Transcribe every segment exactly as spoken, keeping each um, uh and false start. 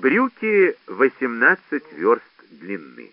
Брюки восемнадцать верст длины.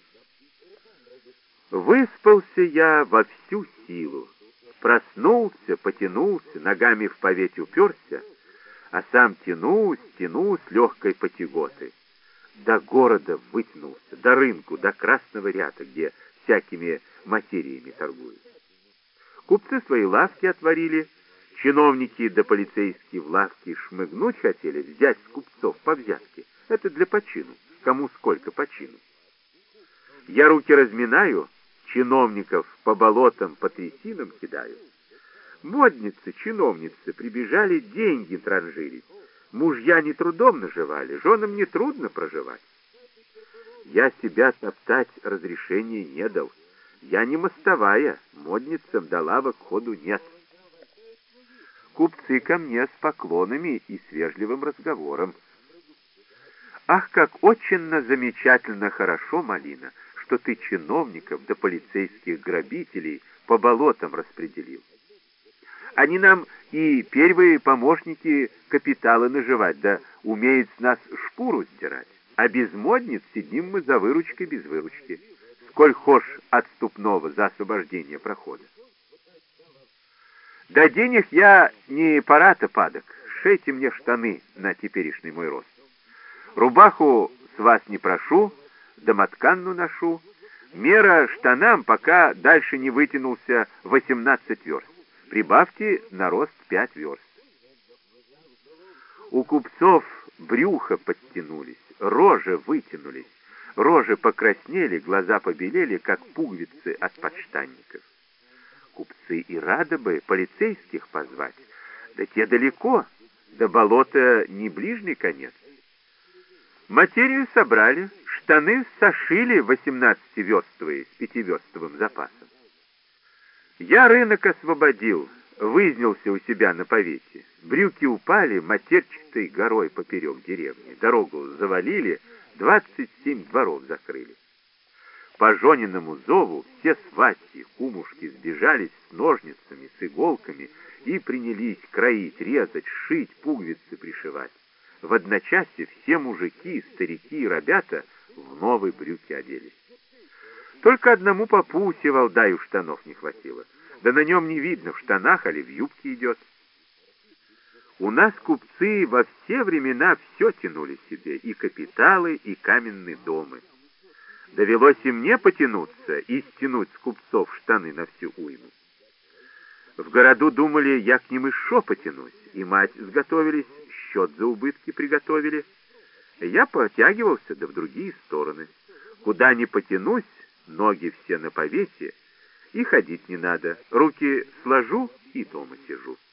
Выспался я во всю силу. Проснулся, потянулся, ногами в поветь уперся, а сам тянусь, тянусь легкой потяготой. До города вытянулся, до рынку, до Красного ряда, где всякими материями торгуют. Купцы свои лавки отворили, чиновники да полицейские в лавки шмыгнуть хотели, взять с купцов по взятке. Это для почину, кому сколько почину. Я руки разминаю, чиновников по болотам, по трясинам кидаю. Модницы, чиновницы прибежали деньги транжирить. Мужья не трудом наживали, женам не трудно проживать. Я себя топтать разрешения не дал. Я не мостовая, модницам до лавок ходу нет. Купцы ко мне с поклонами и с вежливым разговором. Ах, как очень замечательно хорошо, Малина, что ты чиновников да полицейских грабителей по болотам распределил. Они нам и первые помощники капитала наживать, да умеют с нас шкуру сдирать. А без модниц сидим мы за выручкой без выручки. Сколь хошь отступного за освобождение прохода. До денег я не пора-то падок. Шейте мне штаны на теперешний мой рост. Рубаху с вас не прошу, домотканну ношу. Мера штанам, пока дальше не вытянулся восемнадцать верст. Прибавьте на рост пять верст. У купцов брюха подтянулись, рожи вытянулись, рожи покраснели, глаза побелели, как пуговицы от подштанников. Купцы и рады бы полицейских позвать, да те далеко, до болота не ближний конец. Материю собрали, штаны сошили восемнадцативерстовые с пятиверстовым запасом. Я рынок освободил, вызнялся у себя на повете. Брюки упали матерчатой горой поперек деревни. Дорогу завалили, двадцать семь дворов закрыли. По Жониному зову все сватьи, кумушки сбежались с ножницами, с иголками и принялись кроить, резать, шить, пуговицы пришивать. В одночасье все мужики, старики и ребята в новые брюки оделись. Только одному попу Севалдаю штанов не хватило. Да на нем не видно, в штанах или в юбке идет. У нас купцы во все времена все тянули себе, и капиталы, и каменные дома. Довелось и мне потянуться и стянуть с купцов штаны на всю уйму. В городу думали, я к ним еще потянусь, и мать сготовились, счет за убытки приготовили. Я потягивался, да в другие стороны. Куда ни потянусь, ноги все на повесе, и ходить не надо. Руки сложу и дома сижу.